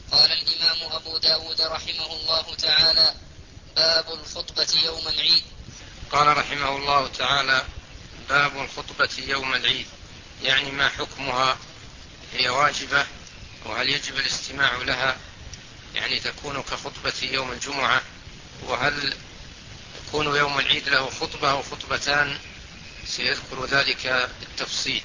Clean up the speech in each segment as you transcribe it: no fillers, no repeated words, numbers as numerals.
قال الإمام أبو داود رحمه الله تعالى: باب الخطبة يوم العيد. قال رحمه الله تعالى: باب الخطبة يوم العيد، يعني ما حكمها؟ هي واجبة؟ وهل يجب الاستماع لها؟ يعني تكون كخطبة يوم الجمعة؟ وهل يكون يوم العيد له خطبة أو خطبتان؟ سيذكر ذلك بالتفصيل.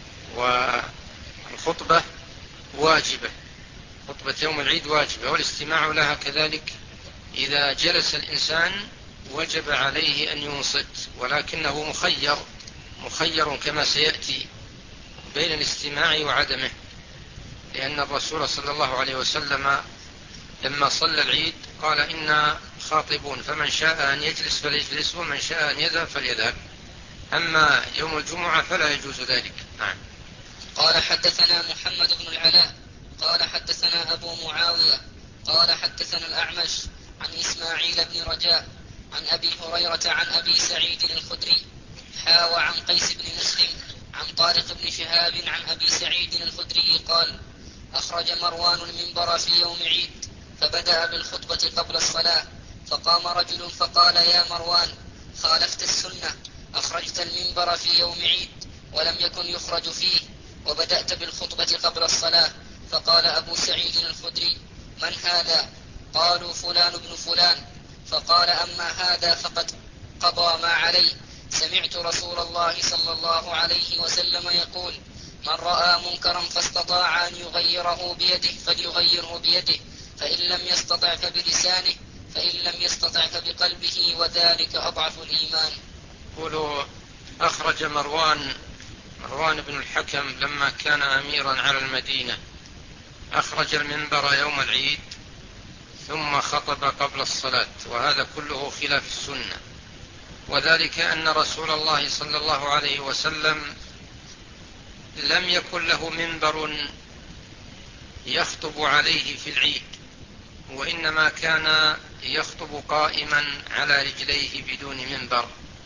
والخطبة واجبة، خطبة يوم العيد واجبة، والاستماع لها كذلك. إذا جلس الإنسان وجب عليه أن ينصت، ولكنه مخير كما سيأتي بين الاستماع وعدمه، لأن الرسول صلى الله عليه وسلم لما صلى العيد قال: إنا خاطبون، فمن شاء أن يجلس فليجلس، ومن شاء أن يذهب فليذهب. أما يوم الجمعة فلا يجوز ذلك. نعم. قال حدثنا محمد بن العلاء قال حدثنا أبو معاوية قال حدثنا الأعمش عن إسماعيل بن رجاء عن أبي هريرة عن أبي سعيد الخدري وعن قيس بن مسلم عن طارق بن شهاب عن أبي سعيد الخدري قال: أخرج مروان المنبر في يوم عيد فبدأ بالخطبة قبل الصلاة، فقام رجل فقال: يا مروان، خالفت السنة، أخرجت المنبر في يوم عيد ولم يكن يخرج فيه، وبدأت بالخطبة قبل الصلاة. فقال أبو سعيد الخدري: من هذا؟ قالوا: فلان بن فلان. فقال: أما هذا فقد قضى ما عليه، سمعت رسول الله صلى الله عليه وسلم يقول: من رأى منكرا فاستطاع أن يغيره بيده فليغيره بيده، فإن لم يستطع فبلسانه، فإن لم يستطع فبقلبه، وذلك أضعف الإيمان. قولوا: أخرج مروان بن الحكم لما كان أميرا على المدينة، أخرج المنبر يوم العيد ثم خطب قبل الصلاة، وهذا كله خلاف السنة، وذلك أن رسول الله صلى الله عليه وسلم لم يكن له منبر يخطب عليه في العيد، وإنما كان يخطب قائما على رجليه بدون منبر،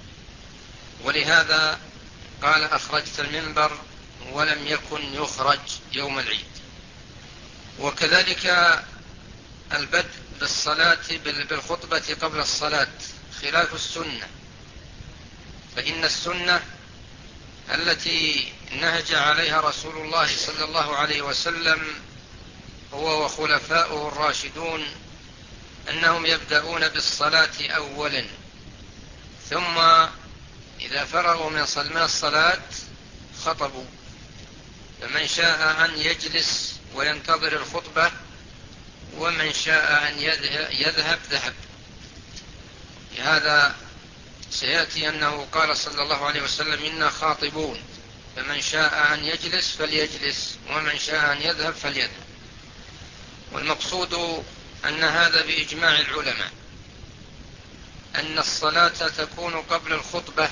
ولهذا قال: أخرجت المنبر، ولم يكن يخرج يوم العيد. وكذلك البدء بالخطبة قبل الصلاة خلاف السنة، فإن السنة التي نهج عليها رسول الله صلى الله عليه وسلم هو وخلفاؤه الراشدون أنهم يبدأون بالصلاة أولا، ثم إذا فرغوا من الصلاة خطبوا، فمن شاء أن يجلس وينتظر الخطبة، ومن شاء أن يذهب ذهب. لهذا سيأتي أنه قال صلى الله عليه وسلم: إنا خاطبون، فمن شاء أن يجلس فليجلس، ومن شاء أن يذهب فليذهب. والمقصود أن هذا بإجماع العلماء، أن الصلاة تكون قبل الخطبة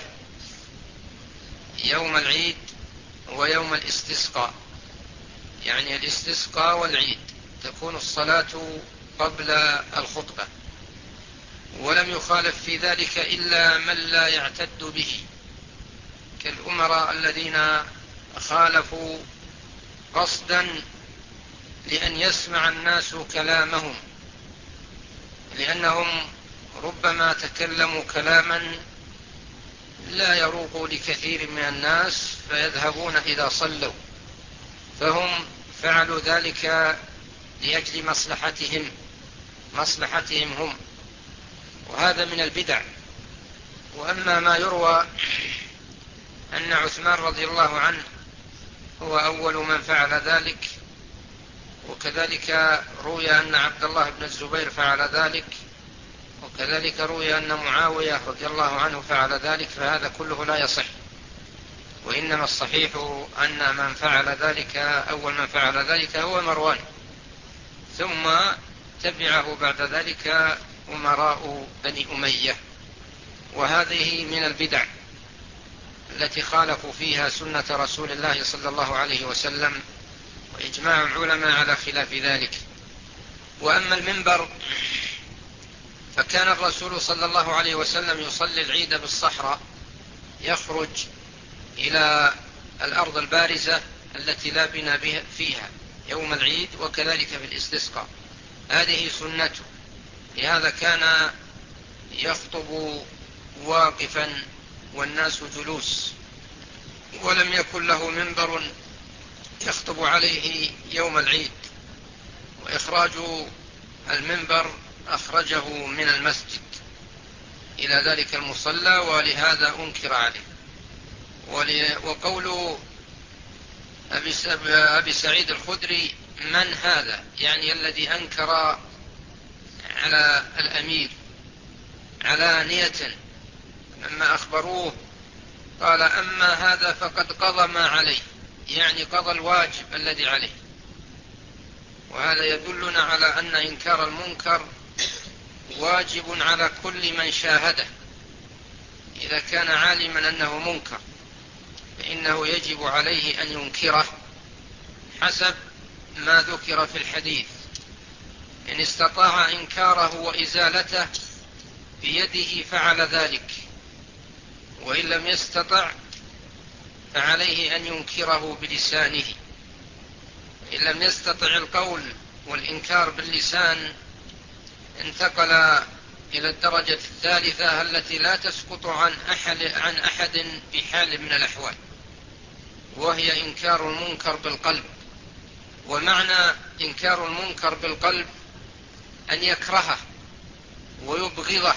يوم العيد ويوم الاستسقاء، يعني الاستسقاء والعيد تكون الصلاة قبل الخطبة، ولم يخالف في ذلك إلا من لا يعتد به، كالأمراء الذين خالفوا قصدا لأن يسمع الناس كلامهم، لأنهم ربما تكلموا كلاما لا يروق لكثير من الناس فيذهبون إذا صلوا، فهم فعلوا ذلك لأجل مصلحتهم هم، وهذا من البدع. وأما ما يروى أن عثمان رضي الله عنه هو أول من فعل ذلك، وكذلك روي أن عبد الله بن الزبير فعل ذلك، وكذلك روي أن معاوية رضي الله عنه فعل ذلك، فهذا كله لا يصح، وإنما الصحيح أن أول من فعل ذلك هو مروان، ثم تبعه بعد ذلك أمراء بني أمية. وهذه من البدع التي خالفوا فيها سنة رسول الله صلى الله عليه وسلم، وإجماع العلماء على خلاف ذلك. وأما المنبر فكان الرسول صلى الله عليه وسلم يصلي العيد بالصحراء، يخرج إلى الأرض البارزة التي لا بناء فيها، يوم العيد وكذلك في الاستسقاء، هذه سنته. لهذا كان يخطب واقفا والناس جلوس، ولم يكن له منبر يخطب عليه يوم العيد، وإخراج المنبر أخرجه من المسجد إلى ذلك المصلى، ولهذا أنكر عليه. وقول أبي سعيد الخدري من هذا، يعني الذي أنكر على الأمير علانية، لما أخبروه قال أما هذا فقد قضى ما عليه، يعني قضى الواجب الذي عليه. وهذا يدلنا على أن إنكار المنكر واجب على كل من شاهده. إذا كان عالما أنه منكر فإنه يجب عليه أن ينكره حسب ما ذكر في الحديث. إن استطاع إنكاره وإزالته بيده فعل ذلك، وإن لم يستطع فعليه أن ينكره بلسانه. إن لم يستطع القول والإنكار باللسان انتقل إلى الدرجة الثالثة التي لا تسقط عن أحد بحال من الأحوال، وهي إنكار المنكر بالقلب. ومعنى إنكار المنكر بالقلب أن يكرهه ويبغضه،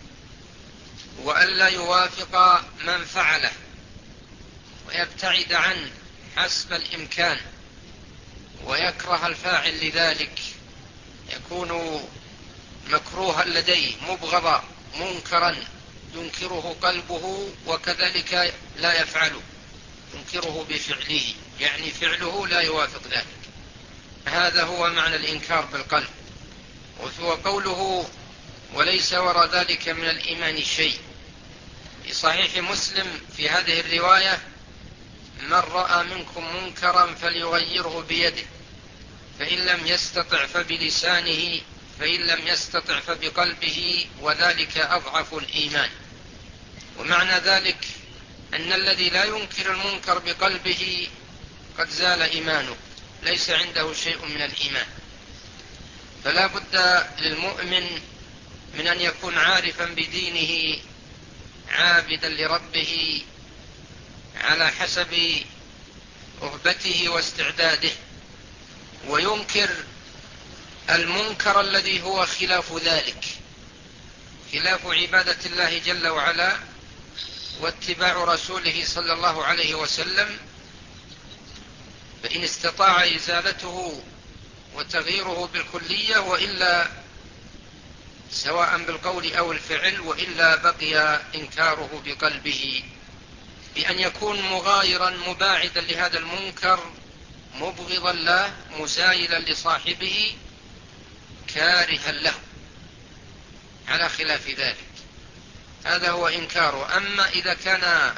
وألا يوافق من فعله ويبتعد عنه حسب الإمكان، ويكره الفاعل لذلك، يكون مكروها لديه مبغضا منكرا ينكره قلبه، وكذلك لا يفعله، ينكره بفعله، يعني فعله لا يوافق ذلك. هذا هو معنى الإنكار بالقلب. وهو قوله وليس وراء ذلك من الإيمان شيء. في صحيح مسلم في هذه الرواية من رأى منكم منكرا فليغيره بيده، فإن لم يستطع فبلسانه، فإن لم يستطع فبقلبه، وذلك أضعف الإيمان. ومعنى ذلك أن الذي لا ينكر المنكر بقلبه قد زال إيمانه، ليس عنده شيء من الإيمان. فلا بد للمؤمن من أن يكون عارفا بدينه عابدا لربه على حسب رغبته واستعداده، وينكر المنكر الذي هو خلاف ذلك، خلاف عبادة الله جل وعلا واتباع رسوله صلى الله عليه وسلم. فإن استطاع إزالته وتغييره بالكلية، وإلا سواء بالقول أو الفعل، وإلا بقي إنكاره بقلبه بأن يكون مغايرا مباعدا لهذا المنكر، مبغضا له، مسايلا لصاحبه، كارها له، على خلاف ذلك. هذا هو إنكاره. أما إذا كان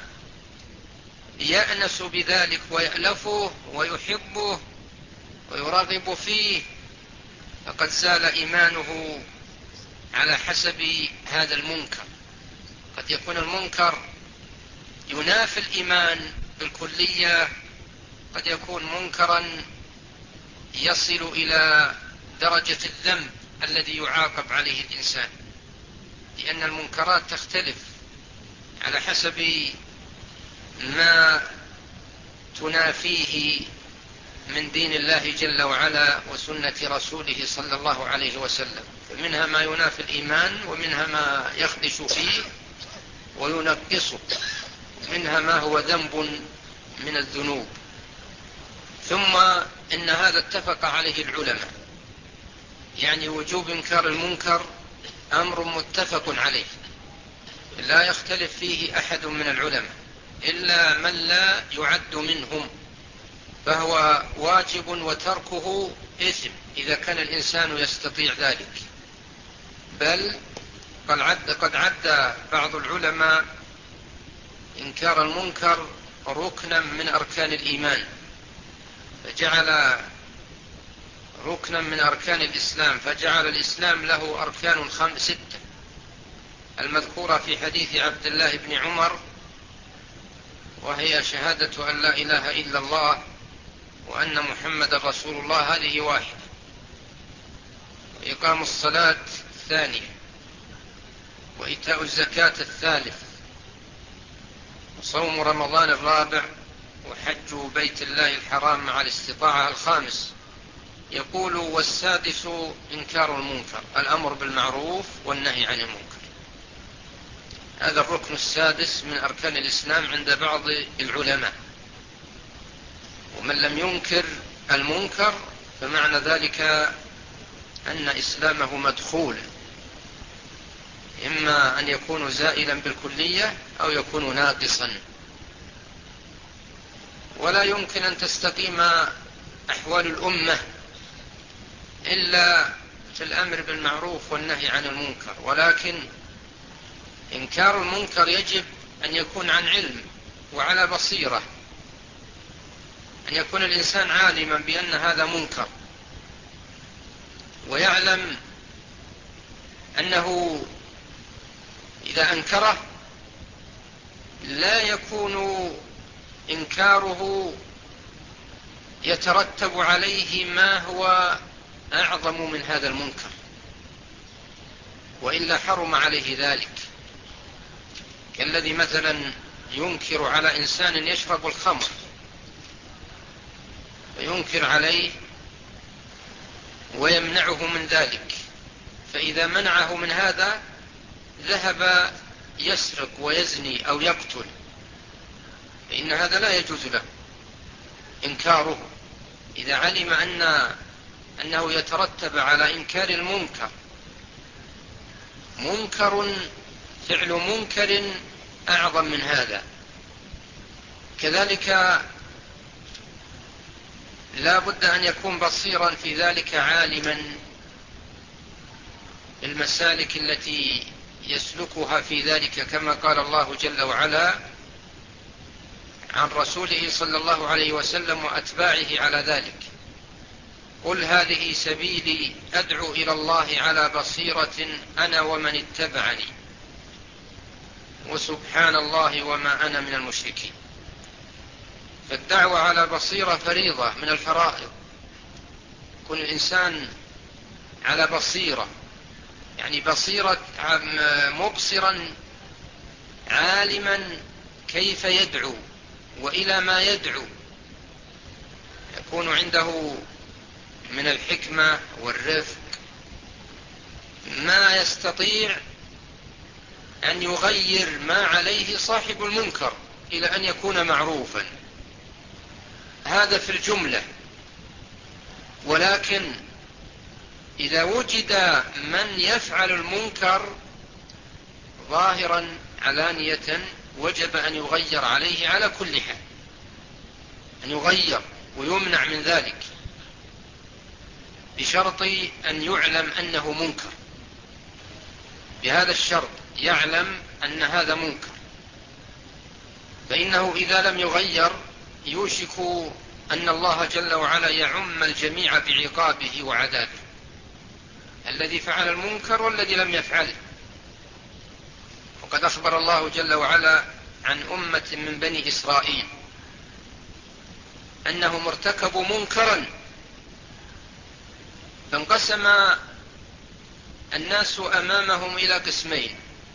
يأنس بذلك ويألفه ويحبه ويراغب فيه، فقد زال إيمانه على حسب هذا المنكر. قد يكون المنكر ينافي الإيمان بالكلية، قد يكون منكرا يصل إلى درجة الذنب الذي يعاقب عليه الإنسان، لأن المنكرات تختلف على حسب ما تنافيه من دين الله جل وعلا وسنة رسوله صلى الله عليه وسلم. فمنها ما ينافي الإيمان، ومنها ما يخدش فيه وينقصه، منها ما هو ذنب من الذنوب. ثم إن هذا اتفق عليه العلماء، يعني وجوب إنكار المنكر أمر متفق عليه، لا يختلف فيه أحد من العلماء إلا من لا يعد منهم، فهو واجب وتركه إثم إذا كان الإنسان يستطيع ذلك. بل قد عد بعض العلماء إنكار المنكر ركنا من أركان الإيمان، فجعل ركنا من أركان الإسلام، فجعل الإسلام له أركان 6 المذكورة في حديث عبد الله بن عمر، وهي شهادة أن لا إله إلا الله وأن محمد رسول الله هذه واحدة، وإقام الصلاة الثانية، وإيتاء الزكاة الثالث، وصوم رمضان الرابع، وحج بيت الله الحرام مع الاستطاعة الخامس. يقول: والسادس إنكار المنكر، الأمر بالمعروف والنهي عن المنكر. هذا الركن السادس من أركان الإسلام عند بعض العلماء. ومن لم ينكر المنكر فمعنى ذلك أن إسلامه مدخول، إما أن يكون زائلا بالكلية أو يكون ناقصا. ولا يمكن أن تستقيم أحوال الأمة إلا في الأمر بالمعروف والنهي عن المنكر، ولكن إنكار المنكر يجب أن يكون عن علم وعلى بصيرة، أن يكون الإنسان عالما بأن هذا منكر، ويعلم أنه إذا أنكره لا يكون إنكاره يترتب عليه ما هو أعظم من هذا المنكر، وإلا حرم عليه ذلك، كالذي مثلا ينكر على إنسان يشرب الخمر، وينكر عليه ويمنعه من ذلك، فإذا منعه من هذا ذهب يسرق ويزني أو يقتل، فإن هذا لا يجوز له إنكاره. إذا علم أنه يترتب على إنكار المنكر فعل منكر أعظم من هذا. كذلك لا بد أن يكون بصيرا في ذلك، عالما المسالك التي يسلكها في ذلك، كما قال الله جل وعلا عن رسوله صلى الله عليه وسلم وأتباعه على ذلك: قل هذه سبيلي أدعو إلى الله على بصيرة أنا ومن اتبعني وسبحان الله وما أنا من المشركين. فالدعوة على بصيرة فريضة من الفرائض. كل الإنسان على بصيرة، يعني بصيرة مبصرا عالما كيف يدعو وإلى ما يدعو، يكون عنده من الحكمة والرفق ما يستطيع أن يغير ما عليه صاحب المنكر إلى أن يكون معروفا. هذا في الجملة. ولكن إذا وجد من يفعل المنكر ظاهرا علانية وجب أن يغير عليه على كل حال، أن يغير ويمنع من ذلك، بشرط أن يعلم أنه منكر. بهذا الشرط يعلم أن هذا منكر، فإنه إذا لم يغير يوشك أن الله جل وعلا يعم الجميع بعقابه وعذابه، الذي فعل المنكر والذي لم يفعله. وقد أخبر الله جل وعلا عن أمة من بني إسرائيل أنهم ارتكبوا منكرا، فانقسم الناس أمامهم إلى قسمين: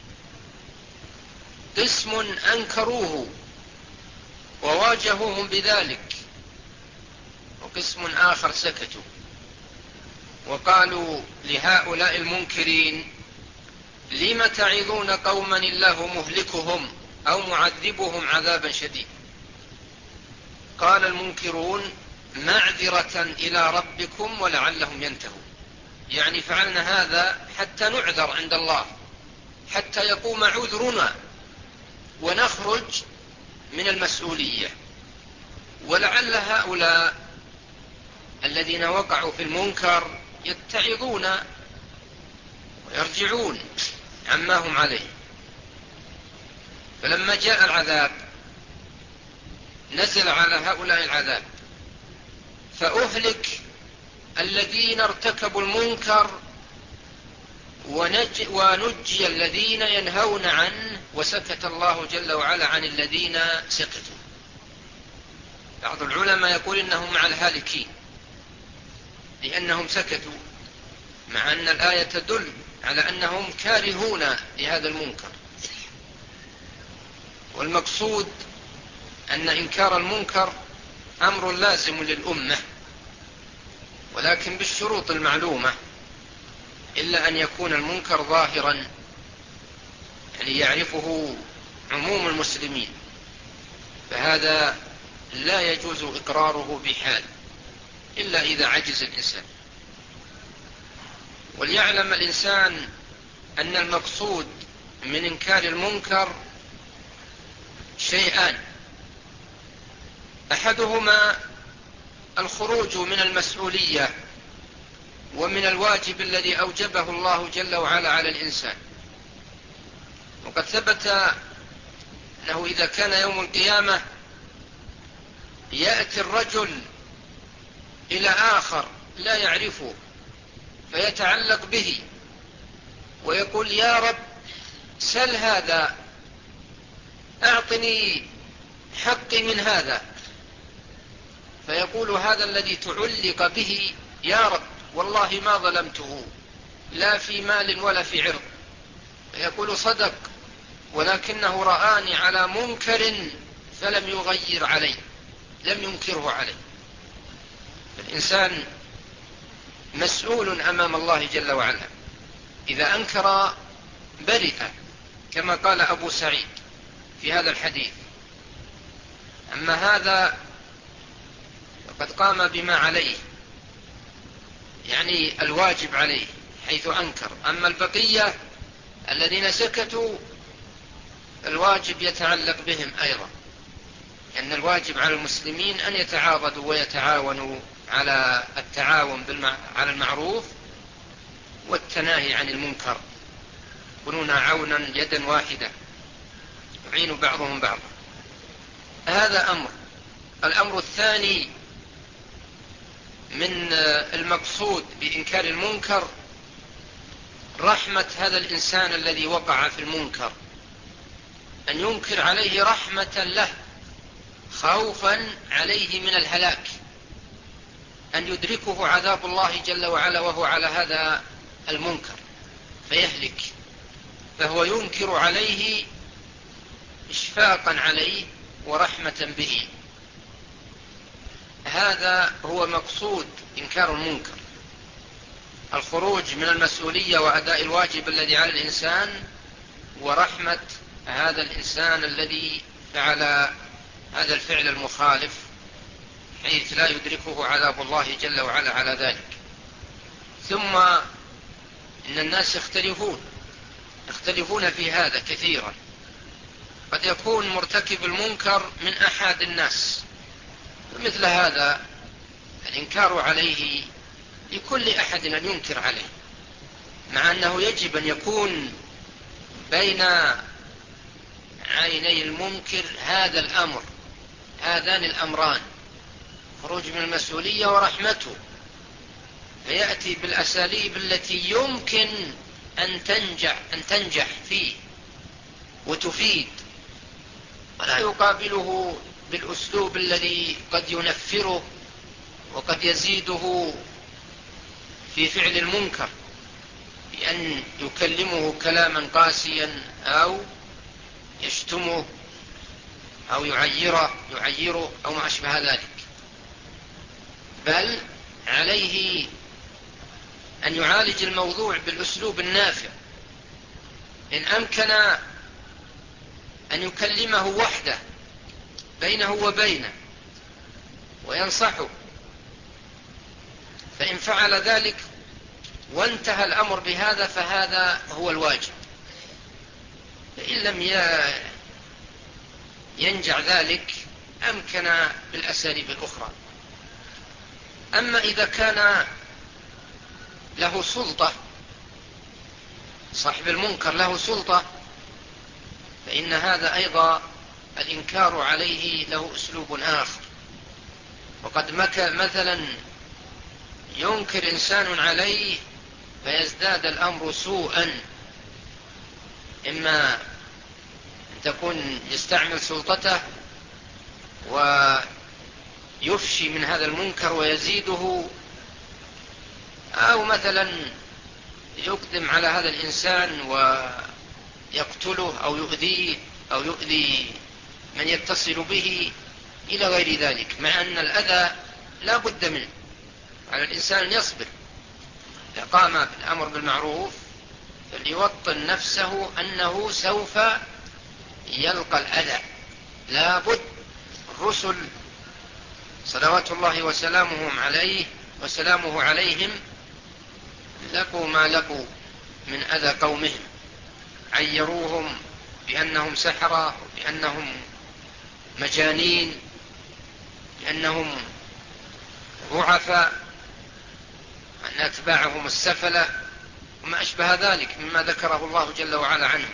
قسم أنكروه وواجهوهم بذلك، وقسم آخر سكتوا وقالوا لهؤلاء المنكرين: لم تعظون قوما الله مهلكهم أو معذبهم عذابا شديدا؟ قال المنكرون: معذرة إلى ربكم ولعلهم ينتهون، يعني فعلنا هذا حتى نعذر عند الله، حتى يقوم عذرنا ونخرج من المسؤولية، ولعل هؤلاء الذين وقعوا في المنكر يتعظون ويرجعون عما هم عليه. فلما جاء العذاب نزل على هؤلاء العذاب، فأهلك الذين ارتكبوا المنكر ونجي الذين ينهون عنه، وسكت الله جل وعلا عن الذين سكتوا. بعض العلماء يقول إنهم مع الهالكين لأنهم سكتوا، مع أن الآية تدل على أنهم كارهون لهذا المنكر. والمقصود أن إنكار المنكر أمر لازم للأمة، ولكن بالشروط المعلومة، إلا أن يكون المنكر ظاهرا يعني يعرفه عموم المسلمين، فهذا لا يجوز إقراره بحال إلا إذا عجز الإنسان. وليعلم الإنسان أن المقصود من إنكار المنكر شيئان: أحدهما الخروج من المسؤولية ومن الواجب الذي أوجبه الله جل وعلا على الإنسان. وقد ثبت أنه إذا كان يوم القيامة يأتي الرجل إلى آخر لا يعرفه فيتعلق به ويقول: يا رب سل هذا، أعطني حقي من هذا. فيقول هذا الذي تعلق به: يا رب والله ما ظلمته لا في مال ولا في عرض. فيقول: صدق، ولكنه رآني على منكر فلم يغير علي، لم ينكره علي. الإنسان مسؤول أمام الله جل وعلا، إذا أنكر برئ، كما قال أبو سعيد في هذا الحديث. أما هذا فقد قام بما عليه، يعني الواجب عليه حيث أنكر. أما البقية الذين سكتوا الواجب يتعلق بهم أيضا، لأن الواجب على المسلمين أن يتعاضدوا ويتعاونوا على التعاون على المعروف والتناهي عن المنكر، يكونون عونا يدا واحدة يعين بعضهم بعضا. هذا أمر. الأمر الثاني من المقصود بإنكار المنكر رحمة هذا الإنسان الذي وقع في المنكر، أن ينكر عليه رحمة له، خوفا عليه من الهلاك، أن يدركه عذاب الله جل وعلا وهو على هذا المنكر فيهلك، فهو ينكر عليه إشفاقا عليه ورحمة به. هذا هو مقصود إنكار المنكر: الخروج من المسؤولية وأداء الواجب الذي على الإنسان، ورحمة هذا الإنسان الذي فعل هذا الفعل المخالف حيث لا يدركه عذاب الله جل وعلا على ذلك. ثم إن الناس يختلفون في هذا كثيرا. قد يكون مرتكب المنكر من أحد الناس، ومثل هذا الإنكار عليه لكل أحد أن ينكر عليه، مع أنه يجب أن يكون بين عيني المنكر هذا الأمر، هذان الأمران: خروج من المسؤولية ورحمته، فيأتي بالأساليب التي يمكن أن تنجح فيه وتفيد، ولا يقابله بالأسلوب الذي قد ينفره وقد يزيده في فعل المنكر، بأن يكلمه كلاما قاسيا أو يشتمه أو يعيره أو ما أشبه ذلك. بل عليه أن يعالج الموضوع بالأسلوب النافع، إن أمكن أن يكلمه وحده بينه وبينه وينصحه، فإن فعل ذلك وانتهى الأمر بهذا فهذا هو الواجب. فإن لم ينجع ذلك أمكن بالأساليب الأخرى. أما إذا كان له سلطة، صاحب المنكر له سلطة، فإن هذا أيضا الإنكار عليه له أسلوب آخر. وقد مثلا ينكر إنسان عليه فيزداد الأمر سوءا، إما أن تكون يستعمل سلطته يفشي من هذا المنكر ويزيده، أو مثلا يقدم على هذا الإنسان ويقتله أو يؤذيه أو يؤذي من يتصل به إلى غير ذلك، مع أن الأذى لا بد منه، على الإنسان أن يصبر. إذا قام بالأمر بالمعروف فليوطن نفسه أنه سوف يلقى الأذى، لا بد. الرسل صلوات الله وسلامه عليهم لقوا ما لقوا من أذى قومهم، عيروهم بأنهم سحرة، بأنهم مجانين، بأنهم ضعفاء، أن أتباعهم السفلة وما أشبه ذلك مما ذكره الله جل وعلا عنه.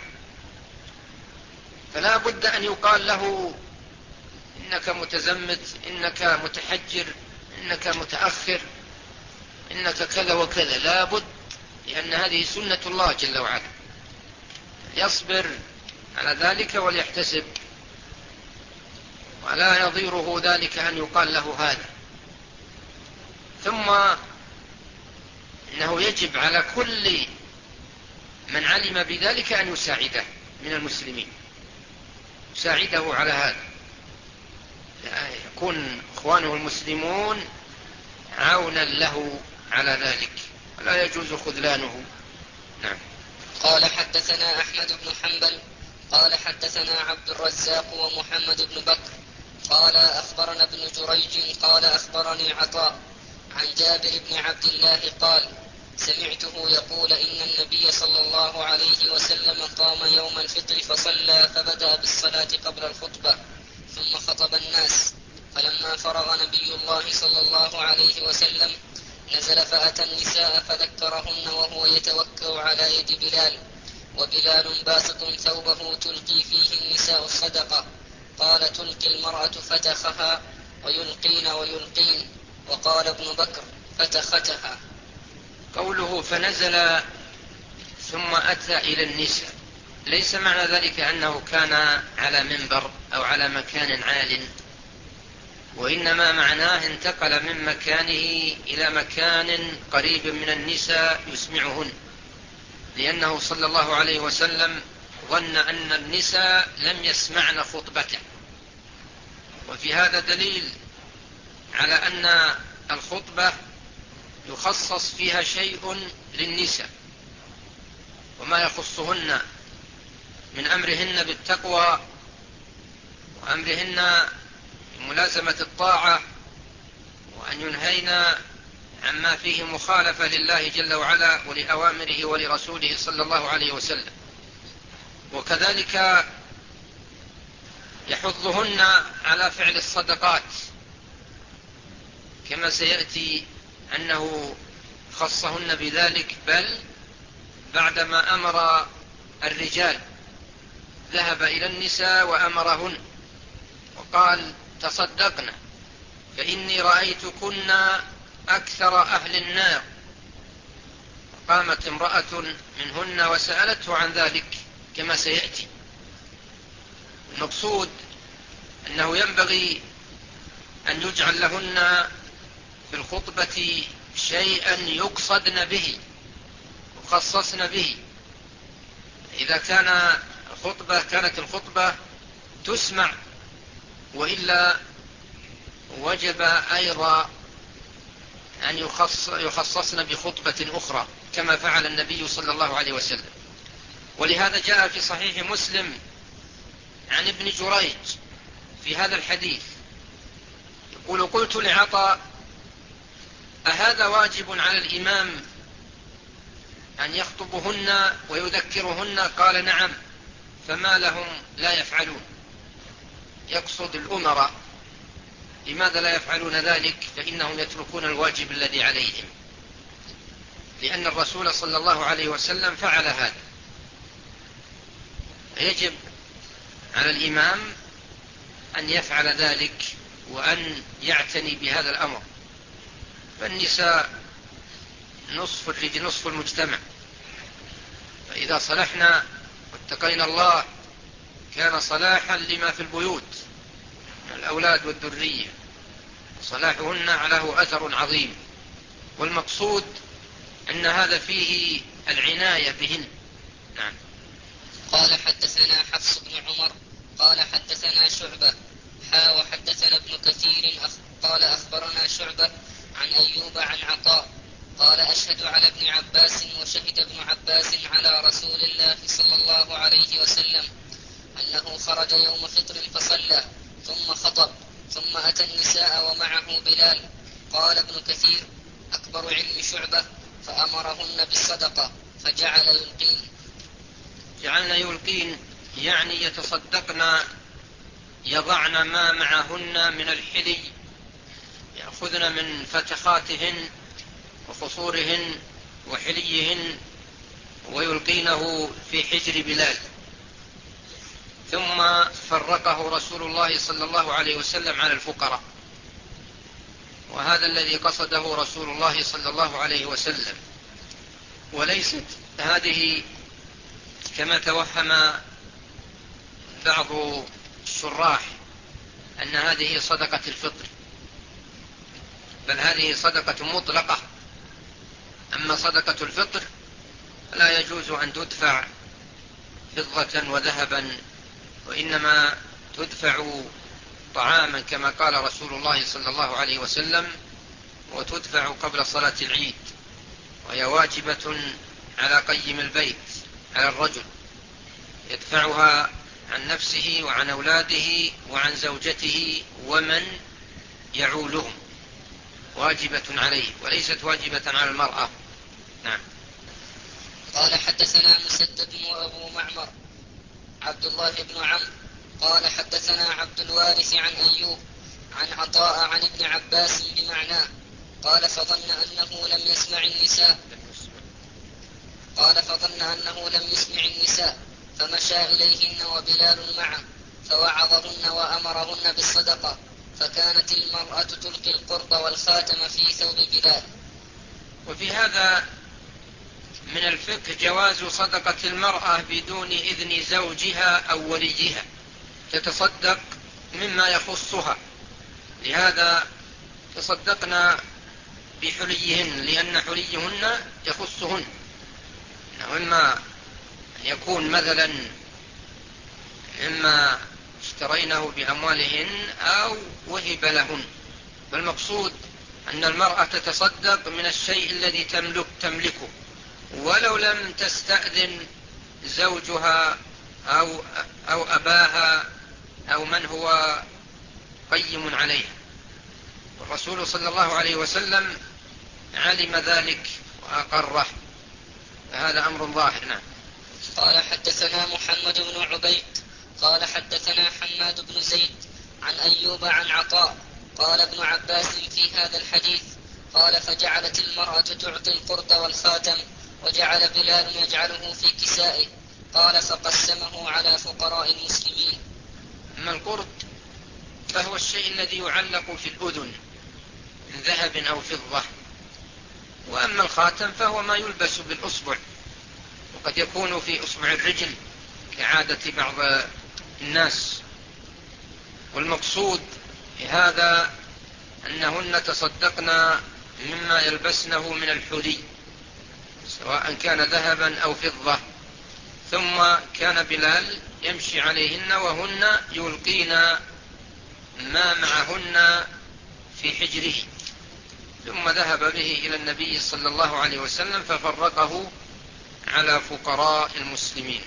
فلا بد أن يقال له إنك متزمت، إنك متحجر، إنك متأخر، إنك كذا وكذا، لا بد، لأن هذه سنة الله جل وعلا. يصبر على ذلك وليحتسب، ولا يضيره ذلك أن يقال له هذا. ثم إنه يجب على كل من علم بذلك أن يساعده من المسلمين، يساعده على هذا، يكون إخوانه المسلمون عونا له على ذلك، ولا يجوز خذلانه. نعم. قال حدثنا أحمد بن حنبل قال حدثنا عبد الرزاق ومحمد بن بكر قال أخبرنا ابن جريج قال أخبرني عطاء عن جابر بن عبد الله قال سمعته يقول إن النبي صلى الله عليه وسلم قام يوم الفطر فصلى، فبدأ بالصلاة قبل الخطبة ثم خطب الناس، فلما فرغ نبي الله صلى الله عليه وسلم نزل فأتى النساء فذكرهن وهو يتوكأ على يد بلال، وبلال باسط ثوبه تلقي فيه النساء الصدقة. قال تلقي المرأة فتخها ويلقين، وقال ابن بكر فتختها. قوله فنزل ثم أتى إلى النساء، ليس معنى ذلك أنه كان على منبر أو على مكان عال، وإنما معناه انتقل من مكانه إلى مكان قريب من النساء يسمعهن، لأنه صلى الله عليه وسلم ظن أن النساء لم يسمعن خطبته. وفي هذا دليل على أن الخطبة يخصص فيها شيء للنساء، وما يخصهن من أمرهن بالتقوى وأمرهن بملازمة الطاعة، وأن ينهين عما فيه مخالفة لله جل وعلا ولأوامره ولرسوله صلى الله عليه وسلم. وكذلك يحضهن على فعل الصدقات، كما سيأتي أنه خصهن بذلك، بل بعدما أمر الرجال ذهب إلى النساء وأمرهن وقال تصدقنا فإني رأيتكن أكثر أهل النار. قامت امرأة منهن وسألته عن ذلك كما سيأتي. المقصود أنه ينبغي أن يجعل لهن في الخطبة شيئا يقصدن به يخصصن به. إذا كانت الخطبة تسمع، وإلا وجب أيضا أن يخصصن بخطبة أخرى كما فعل النبي صلى الله عليه وسلم. ولهذا جاء في صحيح مسلم عن ابن جريج في هذا الحديث يقول قلت لعطاء أهذا واجب على الإمام أن يخطبهن ويذكرهن؟ قال نعم، فما لهم لا يفعلون. يقصد الأمراء، لماذا لا يفعلون ذلك؟ فإنهم يتركون الواجب الذي عليهم، لأن الرسول صلى الله عليه وسلم فعل هذا. يجب على الإمام أن يفعل ذلك وأن يعتني بهذا الأمر. فالنساء نصف المجتمع، فإذا صلحنا واتقينا الله كان صلاحا لما في البيوت من الأولاد والذرية. صلاحهن له أثر عظيم، والمقصود أن هذا فيه العناية بهن. نعم. قال حدثنا حفص بن عمر قال حدثنا شعبة وحدثنا ابن كثير قال أخبرنا شعبة عن أيوب عن عطاء قال أشهد على ابن عباس وشهد ابن عباس على رسول الله صلى الله عليه وسلم أنه خرج يوم فطر فصلى ثم خطب ثم أتى النساء ومعه بلال. قال ابن كثير أكبر علم شعبة فأمرهن بالصدقة فجعل يلقين. جعلنا يلقين يعني يتصدقن، يضعن ما معهن من الحلي، يأخذن من فتخاتهن وقصورهن وحليهن ويلقينه في حجر بلال. ثم فرقه رسول الله صلى الله عليه وسلم على الفقراء، وهذا الذي قصده رسول الله صلى الله عليه وسلم، وليست هذه كما توهم بعض الشراح أن هذه صدقة الفطر، بل هذه صدقة مطلقة. أما صدقة الفطر لا يجوز أن تدفع فضة وذهبا، وإنما تدفع طعاما كما قال رسول الله صلى الله عليه وسلم، وتدفع قبل صلاة العيد، وهي واجبة على قيم البيت، على الرجل يدفعها عن نفسه وعن أولاده وعن زوجته ومن يعولهم، واجبة عليه وليست واجبة على المرأة. نعم. قال حدثنا مسدد وأبو معمر عبد الله بن عمرو قال حدثنا عبد الوارث عن أيوب عن عطاء عن ابن عباس بمعناه قال فظن أنه لم يسمع النساء فمشى إليهن وبلال معه فوعظهن وأمرهن بالصدقة، فكانت المرأة تلقي القرب والخاتم في ثوب بلال. وفي هذا من الفقه جواز صدقة المرأة بدون إذن زوجها أو وليها، تتصدق مما يخصها، لهذا تصدقنا بحليهن لأن حليهن يخصهن، وإما أن يكون مثلا إما اشترينه بأموالهن أو وهب لهن، فالمقصود أن المرأة تتصدق من الشيء الذي تملكه ولو لم تستأذن زوجها أو أباها أو من هو قيم عليها، والرسول صلى الله عليه وسلم علم ذلك وأقره، فهذا أمر ظاهر. نعم. قال حدثنا محمد بن عبيد قال حدثنا حماد بن زيد عن أيوب عن عطاء قال ابن عباس في هذا الحديث قال فجعلت المرأة تعطي القرط والخاتم وجعل بلال يجعله في كسائه، قال فقسمه على فقراء المسلمين. أما القرط فهو الشيء الذي يعلق في الأذن من ذهب أو فضة، وأما الخاتم فهو ما يلبس بالأصبع، وقد يكون في أصبع الرجل كعادة بعض الناس. والمقصود هذا أنهن تصدقن مما يلبسنه من الحلي سواء كان ذهبا أو فضة، ثم كان بلال يمشي عليهن وهن يلقين ما معهن في حجره، ثم ذهب به إلى النبي صلى الله عليه وسلم ففرقه على فقراء المسلمين.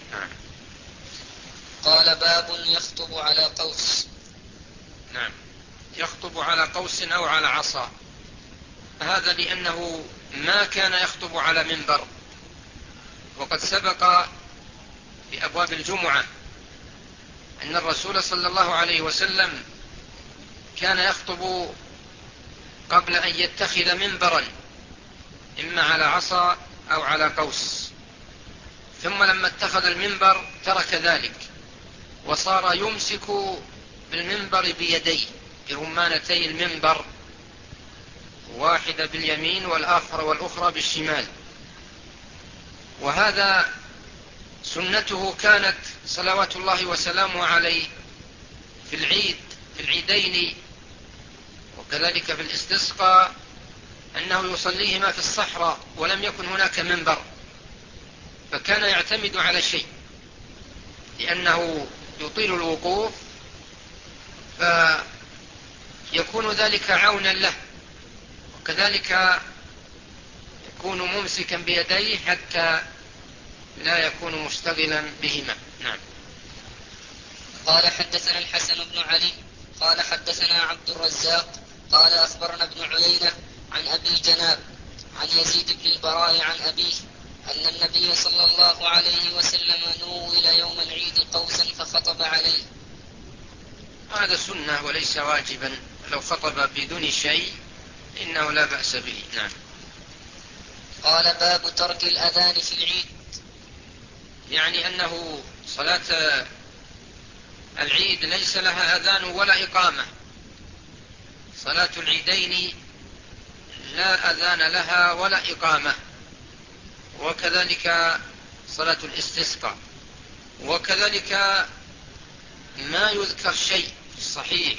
قال باب يخطب على قوس. نعم، يخطب على قوس أو على عصا، هذا لأنه ما كان يخطب على منبر، وقد سبق في أبواب الجمعة أن الرسول صلى الله عليه وسلم كان يخطب قبل أن يتخذ منبرا إما على عصا أو على قوس، ثم لما اتخذ المنبر ترك ذلك وصار يمسك بالمنبر بيديه، برمانتي المنبر، واحدة باليمين والأخرى بالشمال. وهذا سنته كانت صلوات الله وسلامه عليه في العيدين، وكذلك في الاستسقاء أنه يصليهما في الصحراء ولم يكن هناك منبر، فكان يعتمد على شيء لأنه يطيل الوقوف، فيكون ذلك عونا له، وكذلك يكون ممسكا بيديه حتى لا يكون مشتغلا بهما. نعم. قال حدثنا الحسن بن علي قال حدثنا عبد الرزاق قال أخبرنا ابن عيينة عن أبي جناب عن يزيد بن البراء عن أبيه أن النبي صلى الله عليه وسلم نول يوم العيد قوسا فخطب عليه. هذا سنة وليس واجبا، لو خطب بدون شيء إنه لا بأس به. نعم. قال باب ترك الأذان في العيد، يعني أنه صلاة العيد ليس لها أذان ولا إقامة، صلاة العيدين لا أذان لها ولا إقامة، وكذلك صلاة الاستسقاء، وكذلك ما يذكر شيء صحيح،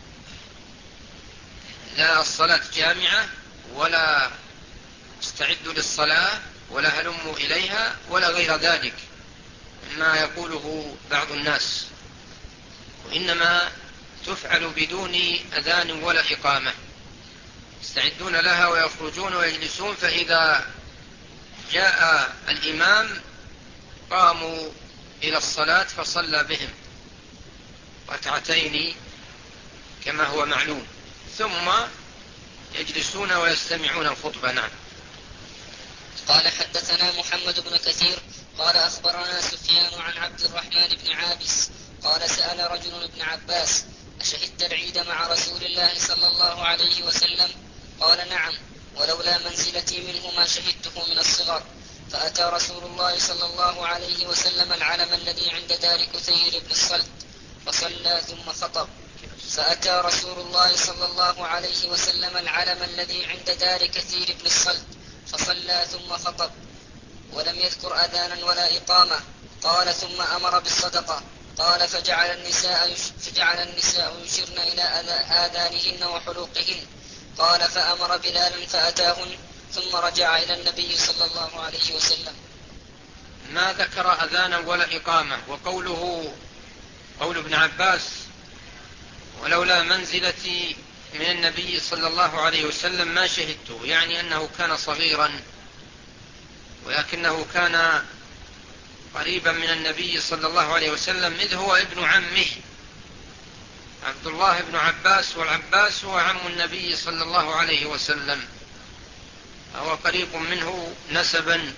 لا الصلاة جامعة ولا استعدوا للصلاة ولا هلموا إليها ولا غير ذلك ما يقوله بعض الناس، وإنما تفعل بدون أذان ولا إقامة، يستعدون لها ويخرجون ويجلسون، فإذا جاء الإمام قاموا إلى الصلاة فصلى بهم ركعتين كما هو معلوم، ثم يجلسون ويستمعون الخطبة. نعم. قال حدثنا محمد بن كثير قال أخبرنا سفيان عن عبد الرحمن بن عابس قال سأل رجل ابن عباس أشهدت العيد مع رسول الله صلى الله عليه وسلم؟ قال نعم، ولولا منزلتي منه ما شهدته من الصغر. فأتى رسول الله صلى الله عليه وسلم العلم الذي عند دار كثير بن الصلت فصلى ثم خطب. فأتى رسول الله صلى الله عليه وسلم العلم الذي عند دار كثير بن الصلت فصلى ثم خطب، ولم يذكر أذانا ولا إقامة. قال ثم أمر بالصدقة. قال فجعل النساء يشرن إلى آذانهن وحلوقهن. قال فأمر بلالا فأتاهن ثم رجع إلى النبي صلى الله عليه وسلم. ما ذكر أذانا ولا إقامة. وقوله قول ابن عباس ولولا منزلتي من النبي صلى الله عليه وسلم ما شهدته، يعني أنه كان صغيرا ولكنه كان قريبا من النبي صلى الله عليه وسلم، إذ هو ابن عمه عبد الله بن عباس، والعباس هو عم النبي صلى الله عليه وسلم، هو قريب منه نسبا،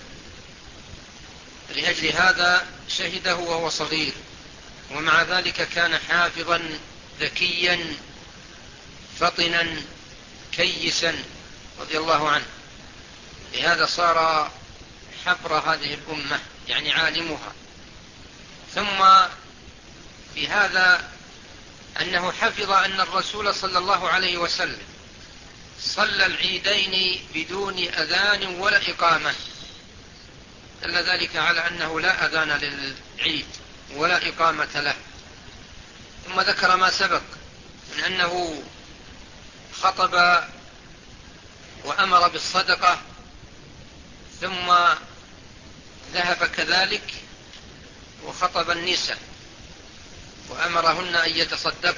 لأجل هذا شهده وهو صغير، ومع ذلك كان حافظا ذكيا فطنا كيسا رضي الله عنه، لهذا صار حبر هذه الأمة يعني عالمها. ثم في هذا أنه حفظ أن الرسول صلى الله عليه وسلم صلى العيدين بدون أذان ولا إقامة، دل ذلك على أنه لا أذان للعيد ولا إقامة له. ثم ذكر ما سبق من أنه خطب وأمر بالصدقة، ثم ذهب كذلك وخطب النساء وأمرهن أن يتصدق.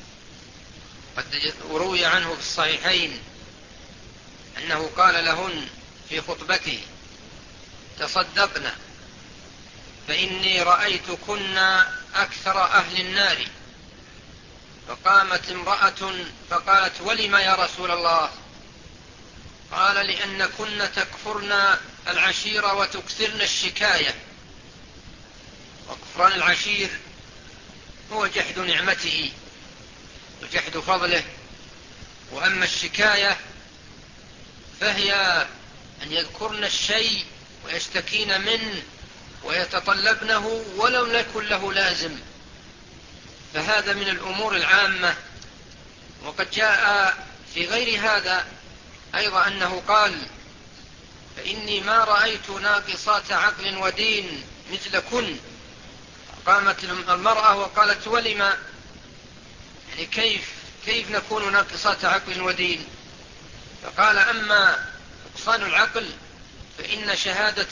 قد روي عنه في الصحيحين أنه قال لهن في خطبته تصدقن فإني رأيتكن أكثر أهل النار. فقامت امرأة فقالت ولم يا رسول الله؟ قال لأنكن تكفرن العشير وتكثرن الشكاية. وكفران العشير هو جحد نعمته وجحد فضله، وأما الشكاية فهي أن يذكرن الشيء ويشتكين منه ويتطلبنه ولو يكن له لازم، فهذا من الأمور العامة. وقد جاء في غير هذا أيضا أنه قال فإني ما رأيت ناقصات عقل ودين مثلكن. قامت المرأة وقالت ولم، يعني كيف كيف نكون ناقصات عقل ودين؟ فقال: أما نقصان العقل فإن شهادة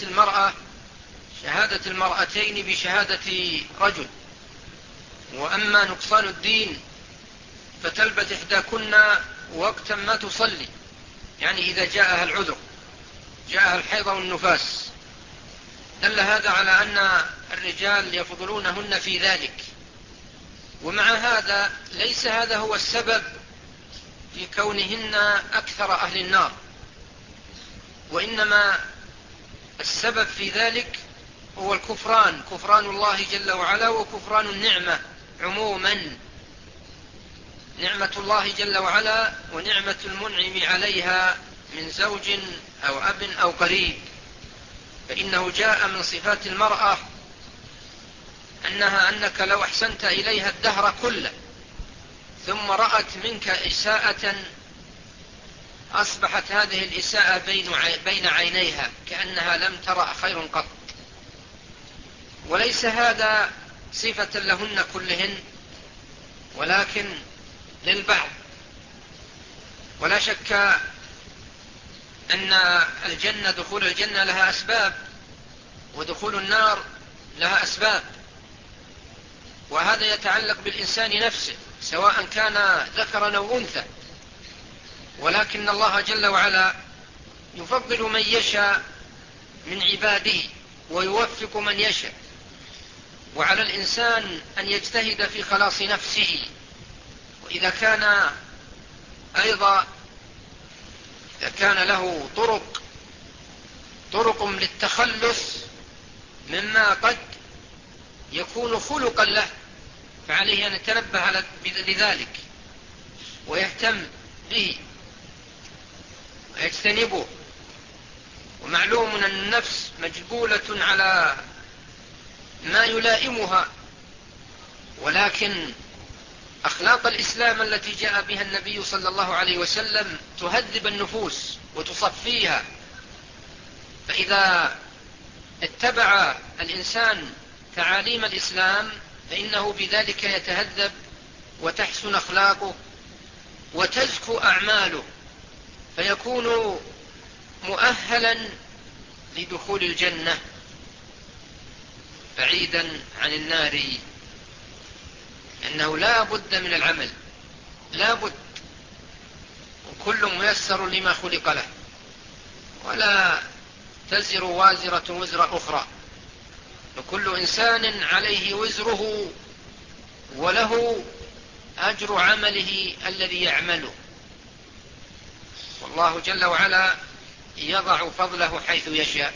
المرأتين بشهادة رجل، وأما نقصان الدين فتلبت إحداكن وقتا ما تصلي، يعني إذا جاءها العذر، جاءها الحيض والنفاس. دل هذا على أن الرجال يفضلونهن في ذلك. ومع هذا ليس هذا هو السبب في كونهن أكثر أهل النار، وإنما السبب في ذلك هو كفران الله جل وعلا، وكفران النعمة عموما، نعمة الله جل وعلا ونعمة المنعم عليها من زوج أو أب أو قريب. فإنه جاء من صفات المرأة أنك لو أحسنت إليها الدهر كله ثم رأت منك إساءة، أصبحت هذه الإساءة بين عينيها كأنها لم ترى خير قط. وليس هذا صفة لهن كلهن، ولكن للبعض. ولا شك أن دخول الجنة لها أسباب، ودخول النار لها أسباب، وهذا يتعلق بالإنسان نفسه سواء كان ذكرا أو أنثى. ولكن الله جل وعلا يفضل من يشاء من عباده ويوفق من يشاء، وعلى الإنسان أن يجتهد في خلاص نفسه. وإذا كان أيضا له طرق للتخلص مما قد يكون خلقا له، فعليه أن يتنبه لذلك ويهتم به ويجتنبه. ومعلوم أن النفس مجبولة على ما يلائمها، ولكن أخلاق الإسلام التي جاء بها النبي صلى الله عليه وسلم تهذب النفوس وتصفيها. فإذا اتبع الإنسان تعاليم الإسلام فإنه بذلك يتهذب وتحسن أخلاقه وتزكو أعماله، فيكون مؤهلا لدخول الجنة بعيدا عن النار. أنه لا بد من العمل، لا بد، وكل ميسر لما خلق له، ولا تزر وازرة وزر أخرى، وكل إنسان عليه وزره وله أجر عمله الذي يعمله. والله جل وعلا يضع فضله حيث يشاء،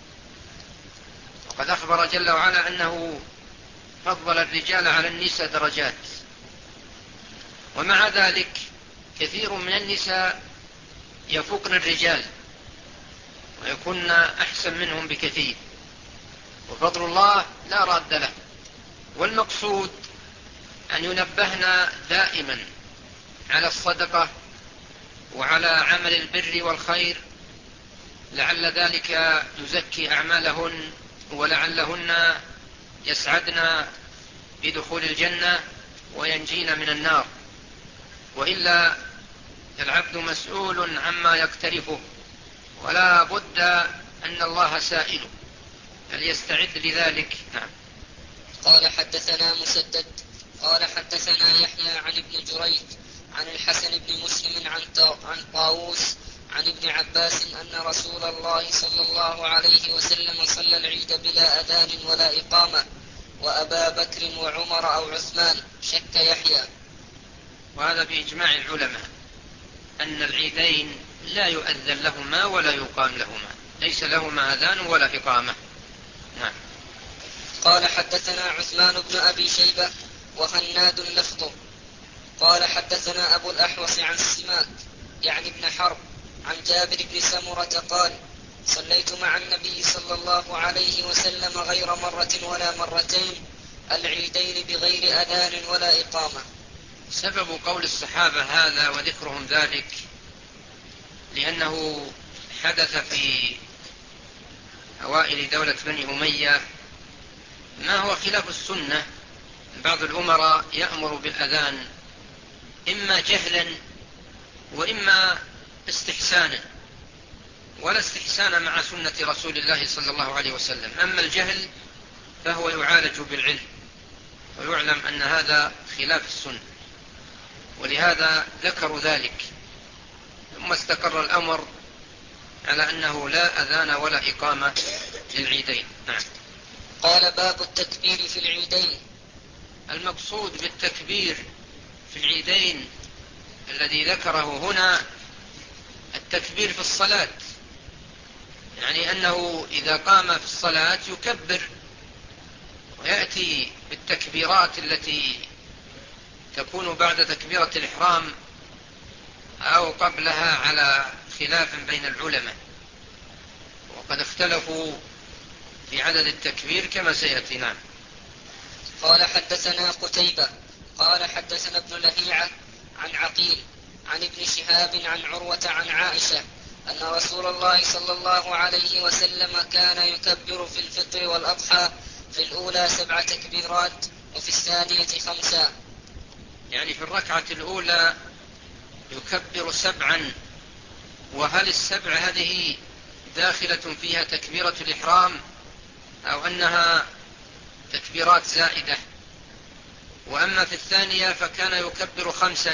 وقد أخبر جل وعلا أنه فضل الرجال على النساء درجات. ومع ذلك كثير من النساء يفوقن الرجال ويكون أحسن منهم بكثير، وفضل الله لا راد له. والمقصود أن ينبهنا دائما على الصدقة وعلى عمل البر والخير، لعل ذلك يزكي أعمالهن ولعلهن يسعدن بدخول الجنة وينجين من النار. وإلا العبد مسؤول عما يقترفه، ولا بد أن الله سائله، فليستعد لذلك. نعم. قال حدثنا مسدد قال حدثنا يحيى عن ابن جريج عن الحسن بن مسلم عن طاووس عن ابن عباس أن رسول الله صلى الله عليه وسلم صلى العيد بلا أذان ولا إقامة، وأبا بكر وعمر أو عثمان، شك يحيى. وهذا بإجماع العلماء أن العيدين لا يؤذن لهما ولا يقام لهما، ليس لهما أذان ولا إقامة. نعم. قال حدثنا عثمان بن أبي شيبة وهناد لفظه قال حدثنا أبو الأحوص عن سماك يعني ابن حرب عن جابر بن سمرة قال صليت مع النبي صلى الله عليه وسلم غير مرة ولا مرتين العيدين بغير أذان ولا إقامة. سبب قول الصحابة هذا وذكرهم ذلك لأنه حدث في أوائل دولة بني أمية ما هو خلاف السنة. بعض الأمراء يأمر بالأذان إما جهلا وإما استحسانا، ولا استحسان مع سنة رسول الله صلى الله عليه وسلم. أما الجهل فهو يعالج بالعلم، ويعلم أن هذا خلاف السنة، ولهذا ذكروا ذلك. ثم استقر الأمر على أنه لا أذان ولا إقامة للعيدين. نعم. قال باب التكبير في العيدين. المقصود بالتكبير في العيدين الذي ذكره هنا التكبير في الصلاة، يعني أنه إذا قام في الصلاة يكبر، ويأتي بالتكبيرات التي تكون بعد تكبيرة الإحرام أو قبلها على خلاف بين العلماء، وقد اختلفوا في عدد التكبير كما سيأتي. نعم. قال حدثنا قتيبة قال حدثنا ابن لهيعة عن عقيل عن ابن شهاب عن عروة عن عائشة أن رسول الله صلى الله عليه وسلم كان يكبر في الفطر والأضحى في الأولى 7 تكبيرات وفي الثانية 5. يعني في الركعة الأولى يكبر 7، وهل ال7 هذه داخلة فيها تكبيرة الإحرام أو أنها تكبيرات زائدة؟ وأما في الثانية فكان يكبر 5،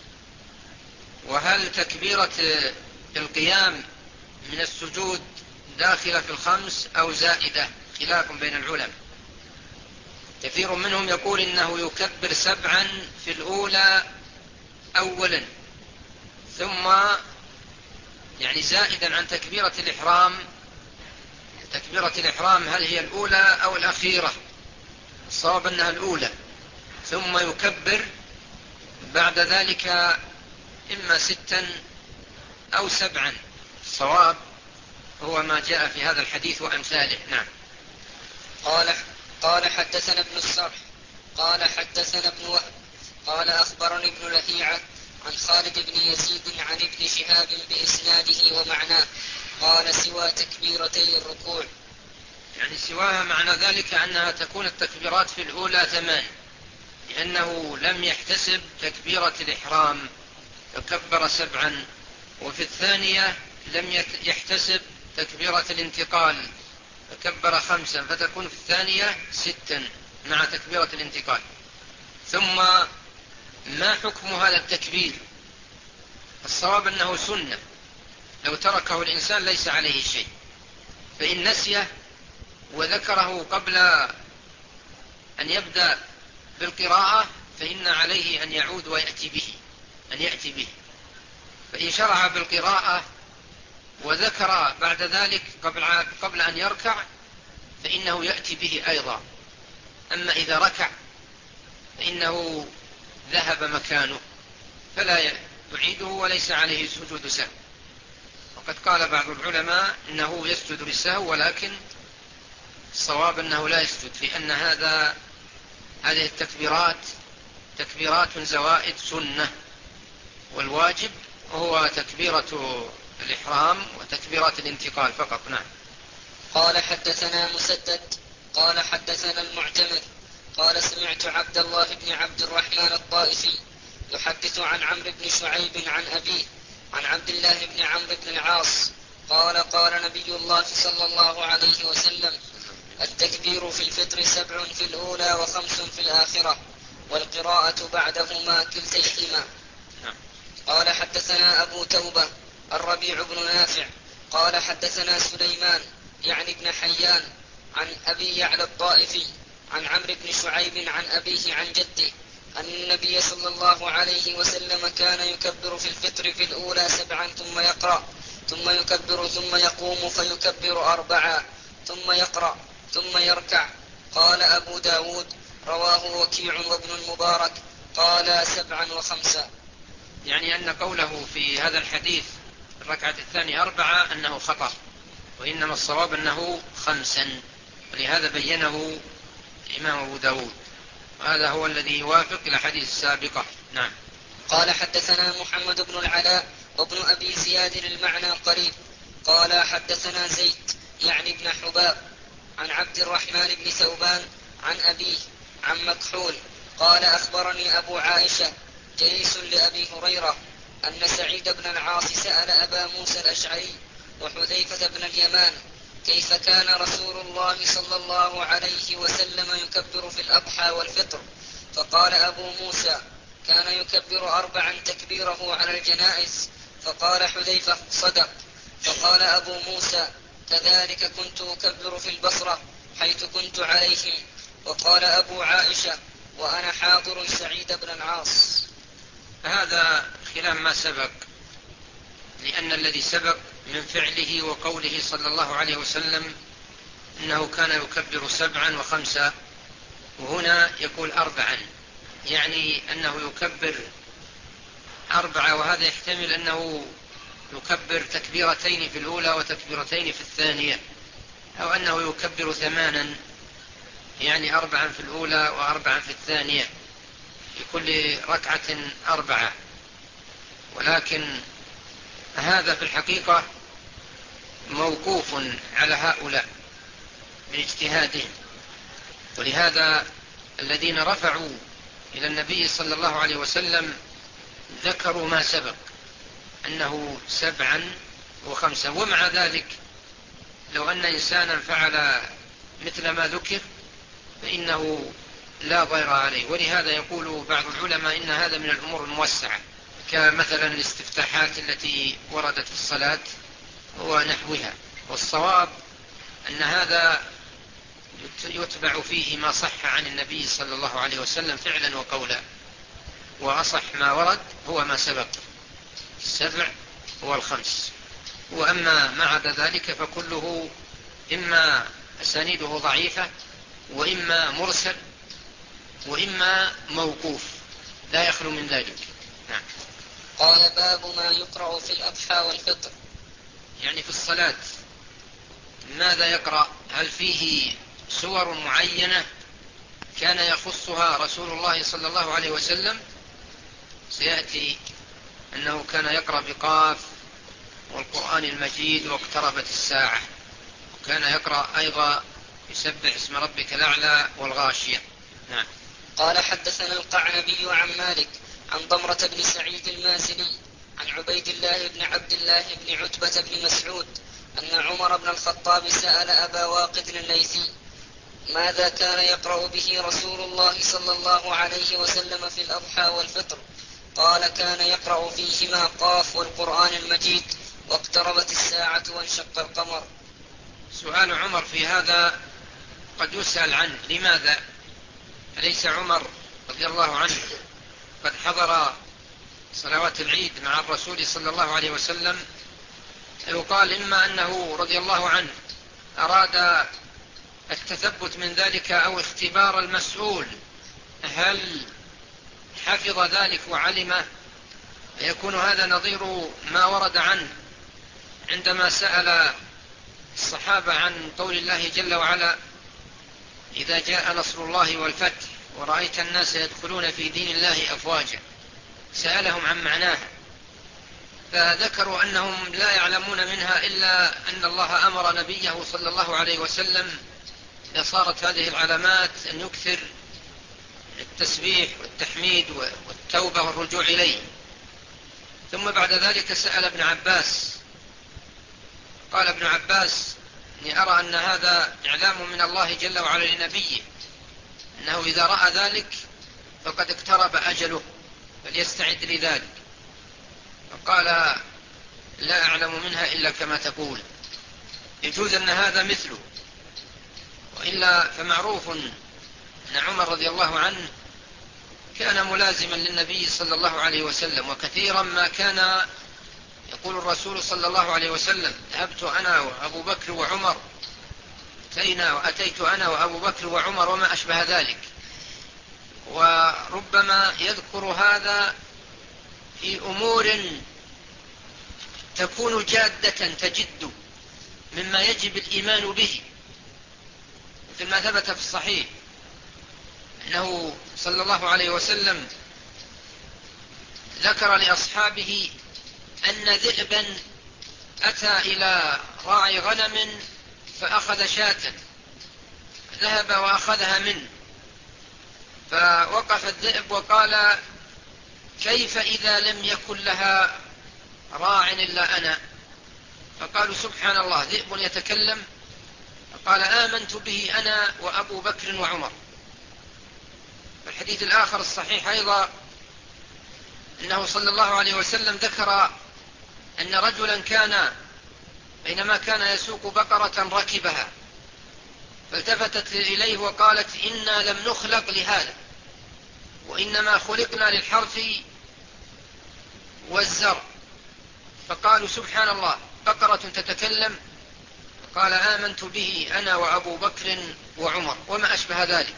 وهل تكبيرة القيام من السجود داخلة في 5 أو زائدة؟ خلاف بين العلماء. كثير منهم يقول إنه يكبر 7 في الأولى أولا، ثم يعني زائدا عن تكبيرة الإحرام. تكبيرة الإحرام هل هي الأولى أو الأخيرة؟ الصواب أنها الأولى، ثم يكبر بعد ذلك إما 6 أو 7. الصواب هو ما جاء في هذا الحديث وأمثاله. نعم. قال حدثنا ابن الصرح قال حدثنا ابن وهب قال أخبرني ابن لهيعة عن خالد بن يزيد عن ابن شهاب بإسناده ومعناه قال سوى تكبيرتي الركوع. يعني سواها معنى ذلك أنها تكون التكبيرات في الأولى 8، لأنه لم يحتسب تكبيرة الإحرام فكبر 7، وفي الثانية لم يحتسب تكبيرة الانتقال فكبر 5، فتكون في الثانية 6 مع تكبيرة الانتقال. ثم ما حكم هذا التكبير؟ الصواب أنه سنة، لو تركه الإنسان ليس عليه شيء، فإن نسيه وذكره قبل أن يبدأ بالقراءة فإن عليه أن يعود ويأتي به. فإن شرع بالقراءة وذكر بعد ذلك قبل أن يركع فإنه يأتي به أيضا. أما إذا ركع فإنه ذهب مكانه فلا يعيده وليس عليه سجود سهو. وقد قال بعض العلماء إنه يسجد للسهو، ولكن الصواب أنه لا يسجد، لأن هذه التكبيرات تكبيرات زوائد سنة، والواجب هو تكبيرة الإحرام وتكبيرات الانتقال فقط. نعم. قال حدثنا مسدد قال حدثنا المعتمر قال سمعت عبد الله بن عبد الرحمن الطائفي يحدث عن عمرو بن شعيب عن أبيه عن عبد الله بن عمرو بن العاص قال قال نبي الله صلى الله عليه وسلم التكبير في الفطر 7 في الأولى و5 في الآخرة، والقراءة بعدهما كلتيهما. قال حدثنا أبو توبة الربيع بن نافع قال حدثنا سليمان يعني ابن حيان عن أبي يعلى الطائفي عن عمرو بن شعيب عن أبيه عن جده أن النبي صلى الله عليه وسلم كان يكبر في الفطر في الأولى 7 ثم يقرأ ثم يكبر ثم يقوم فيكبر 4 ثم يقرأ ثم يركع. قال أبو داود رواه وكيع وابن المبارك قال 7 و5. يعني أن قوله في هذا الحديث الركعة الثانية 4 أنه خطأ، وإنما الصواب أنه 5، ولهذا بينه الإمام أبو داود، وهذا هو الذي يوافق إلى حديث السابقة. نعم. قال حدثنا محمد بن العلاء وابن أبي زياد المعنى قريب قال حدثنا زيد يعني ابن حباب عن عبد الرحمن بن ثوبان عن أبيه عن مكحول قال أخبرني أبو عائشة جليس لأبي هريرة أن سعيد بن العاص سأل أبا موسى الأشعري وحذيفة بن اليمان كيف كان رسول الله صلى الله عليه وسلم يكبر في الأضحى والفطر؟ فقال أبو موسى كان يكبر 4 تكبيره على الجنائز. فقال حذيفة صدق. فقال أبو موسى كذلك كنت أكبر في البصرة حيث كنت عليهم. وقال أبو عائشة وأنا حاضر سعيد بن العاص. هذا خلاف ما سبق، لأن الذي سبق من فعله وقوله صلى الله عليه وسلم إنه كان يكبر 7 و5، وهنا يقول 4، يعني أنه يكبر 4، وهذا يحتمل أنه يكبر تكبيرتين في الأولى وتكبيرتين في الثانية، أو أنه يكبر 8، يعني 4 في الأولى و4 في الثانية، في كل ركعة 4. ولكن هذا في الحقيقة موقوف على هؤلاء باجتهادهم، ولهذا الذين رفعوا إلى النبي صلى الله عليه وسلم ذكروا ما سبق أنه 7 و5. ومع ذلك لو أن إنسانا فعل مثل ما ذكر فإنه لا ضير عليه. ولهذا يقول بعض العلماء إن هذا من الأمور الموسعة، كمثلا الاستفتاحات التي وردت في الصلاة ونحوها. والصواب أن هذا يتبع فيه ما صح عن النبي صلى الله عليه وسلم فعلا وقولا، وأصح ما ورد هو ما سبق 7 و5. وأما ما عدا ذلك فكله إما أسانيده ضعيفة، وإما مرسل، وإما موقوف، لا يخلو من ذلك. نعم. قال باب ما يقرأ في الأضحى والفطر، يعني في الصلاة ماذا يقرأ؟ هل فيه سور معينة كان يخصها رسول الله صلى الله عليه وسلم؟ سيأتي أنه كان يقرأ بقاف والقرآن المجيد واقتربت الساعة، وكان يقرأ أيضا يسبح اسم ربك الأعلى والغاشية. نعم. قال حدثنا القعنبي عن مالك عن ضمرة بن سعيد المازني عن عبيد الله بن عبد الله بن عتبة بن مسعود أن عمر بن الخطاب سأل أبا واقد الليثي ماذا كان يقرأ به رسول الله صلى الله عليه وسلم في الأضحى والفطر؟ قال كان يقرأ فيهما قاف والقرآن المجيد واقتربت الساعة وانشق القمر. سؤال عمر في هذا قد يسأل عنه، لماذا؟ أليس عمر رضي الله عنه قد حضر صلوات العيد مع الرسول صلى الله عليه وسلم؟ يقال إما أنه رضي الله عنه أراد التثبت من ذلك أو اختبار المسؤول هل حفظ ذلك وعلمه، يكون هذا نظير ما ورد عنه عندما سأل الصحابة عن قول الله جل وعلا إذا جاء نصر الله والفتح ورأيت الناس يدخلون في دين الله أفواجا، سألهم عن معناها، فذكروا أنهم لا يعلمون منها إلا أن الله أمر نبيه صلى الله عليه وسلم إذا صارت هذه العلامات أن يكثر التسبيح والتحميد والتوبة والرجوع إليه. ثم بعد ذلك سأل ابن عباس، قال ابن عباس إني أرى أن هذا إعلام من الله جل وعلا لنبيه أنه إذا رأى ذلك فقد اقترب أجله فليستعد لذلك. فقال لا أعلم منها إلا كما تقول. يجوز أن هذا مثله، وإلا فمعروف أن عمر رضي الله عنه كان ملازما للنبي صلى الله عليه وسلم، وكثيرا ما كان يقول الرسول صلى الله عليه وسلم ذهبت أنا وأبو بكر وعمر، أتيت أنا وأبو بكر وعمر وما أشبه ذلك. وربما يذكر هذا في أمور تكون جادة تجد مما يجب الإيمان به، مثل ما ثبت في الصحيح أنه صلى الله عليه وسلم ذكر لأصحابه أن ذئبا أتى إلى راعي غنم فأخذ شاة، ذهب وأخذها منه، فوقف الذئب وقال كيف إذا لم يكن لها راع إلا أنا؟ فقالوا سبحان الله، ذئب يتكلم؟ فقال آمنت به أنا وأبو بكر وعمر. الحديث الآخر الصحيح أيضا أنه صلى الله عليه وسلم ذكر أن رجلا كان بينما كان يسوق بقرة ركبها، فالتفتت إليه وقالت إنا لم نخلق لهذا، وإنما خلقنا للحرث والزرع. فقالوا سبحان الله، بقرة تتكلم؟ قال آمنت به أنا وأبو بكر وعمر وما أشبه ذلك.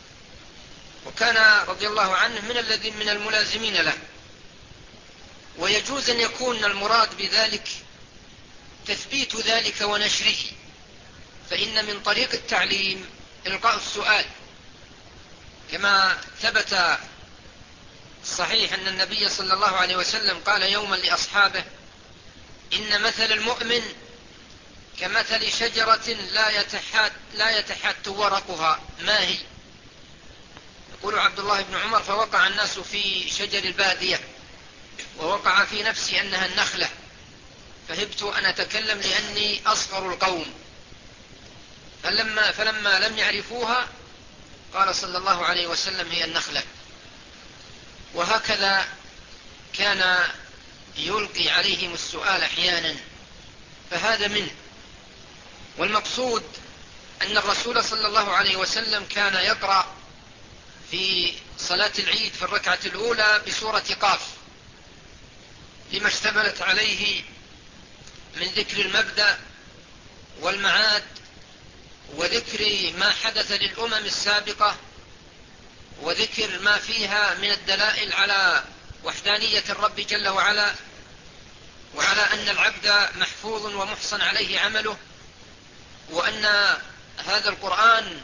وكان رضي الله عنه من الملازمين له. ويجوز أن يكون المراد بذلك تثبيت ذلك ونشره، فإن من طريق التعليم إلقاء السؤال، كما ثبت صحيح أن النبي صلى الله عليه وسلم قال يوما لأصحابه إن مثل المؤمن كمثل شجرة لا يتحات ورقها، ما هي؟ يقول عبد الله بن عمر فوقع الناس في شجر البادية، ووقع في نفسي أنها النخلة، فهبت أن أتكلم لأني أصغر القوم، فلما لم يعرفوها قال صلى الله عليه وسلم هي النخلة. وهكذا كان يلقي عليهم السؤال أحيانا، فهذا منه. والمقصود أن الرسول صلى الله عليه وسلم كان يقرأ في صلاة العيد في الركعة الأولى بسورة قاف، لما اشتملت عليه من ذكر المبدأ والمعاد، وذكر ما حدث للأمم السابقة، وذكر ما فيها من الدلائل على وحدانية الرب جل وعلا، وعلى أن العبد محفوظ ومحصن عليه عمله، وأن هذا القرآن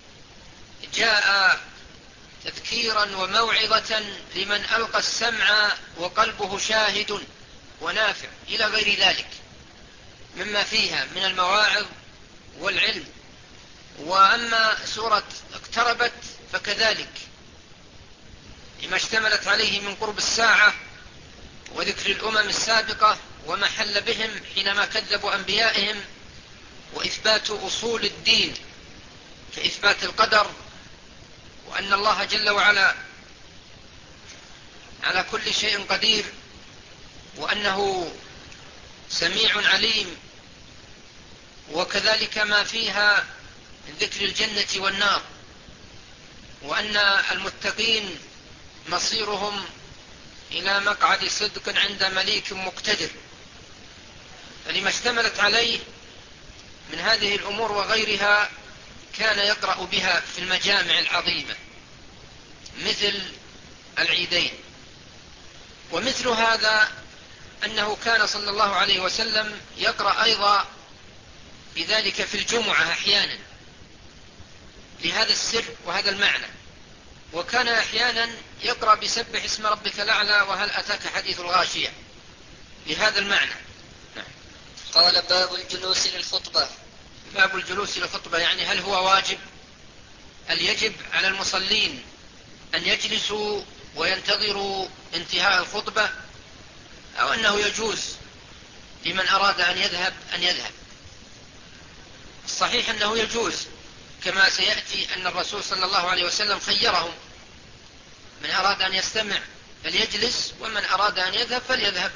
جاء تذكيرا وموعظة لمن ألقى السمع وقلبه شاهد ونافع، إلى غير ذلك مما فيها من المواعظ والعلم. وأما سورة اقتربت فكذلك لما اشتملت عليه من قرب الساعة وذكر الأمم السابقة وما حل بهم حينما كذبوا أنبيائهم، وإثبات أصول الدين كإثبات القدر، وأن الله جل وعلا على كل شيء قدير، وأنه سميع عليم، وكذلك ما فيها من ذكر الجنة والنار، وأن المتقين مصيرهم إلى مقعد صدق عند مليك مقتدر. فلما اشتملت عليه من هذه الأمور وغيرها كان يقرأ بها في المجامع العظيمة مثل العيدين. ومثل هذا أنه كان صلى الله عليه وسلم يقرأ أيضا بذلك في الجمعة أحيانا لهذا السر وهذا المعنى، وكان أحيانا يقرأ بسبح اسم ربك الأعلى وهل أتاك حديث الغاشية لهذا المعنى. قال باب الجلوس للخطبة. باب الجلوس للخطبة يعني هل هو واجب؟ هل يجب على المصلين أن يجلسوا وينتظروا انتهاء الخطبة، أو أنه يجوز لمن أراد أن يذهب أن يذهب؟ الصحيح أنه يجوز، كما سيأتي أن الرسول صلى الله عليه وسلم خيرهم، من أراد أن يستمع فليجلس، ومن أراد أن يذهب فليذهب،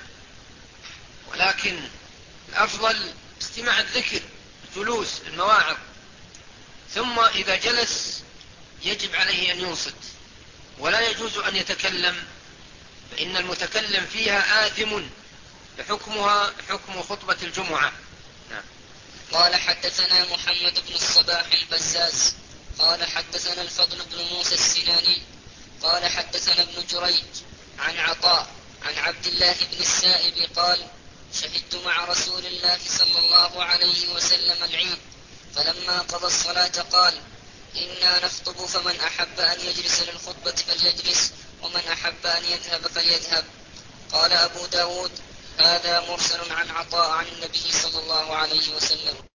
ولكن الأفضل استماع الذكر، جلوس المواعظ. ثم إذا جلس يجب عليه أن ينصت، ولا يجوز أن يتكلم، فإن المتكلم فيها آثم، فحكمها حكم خطبة الجمعة. قال حدثنا محمد بن الصباح البزاز قال حدثنا الفضل بن موسى السناني قال حدثنا ابن جريج عن عطاء عن عبد الله بن السائب قال شهدت مع رسول الله صلى الله عليه وسلم العيد، فلما قضى الصلاة قال إنا نخطب، فمن أحب أن يجلس للخطبة فليجلس، ومن أحب أن يذهب فليذهب. قال أبو داود هذا مرسل عن عطاء عن النبي صلى الله عليه وسلم.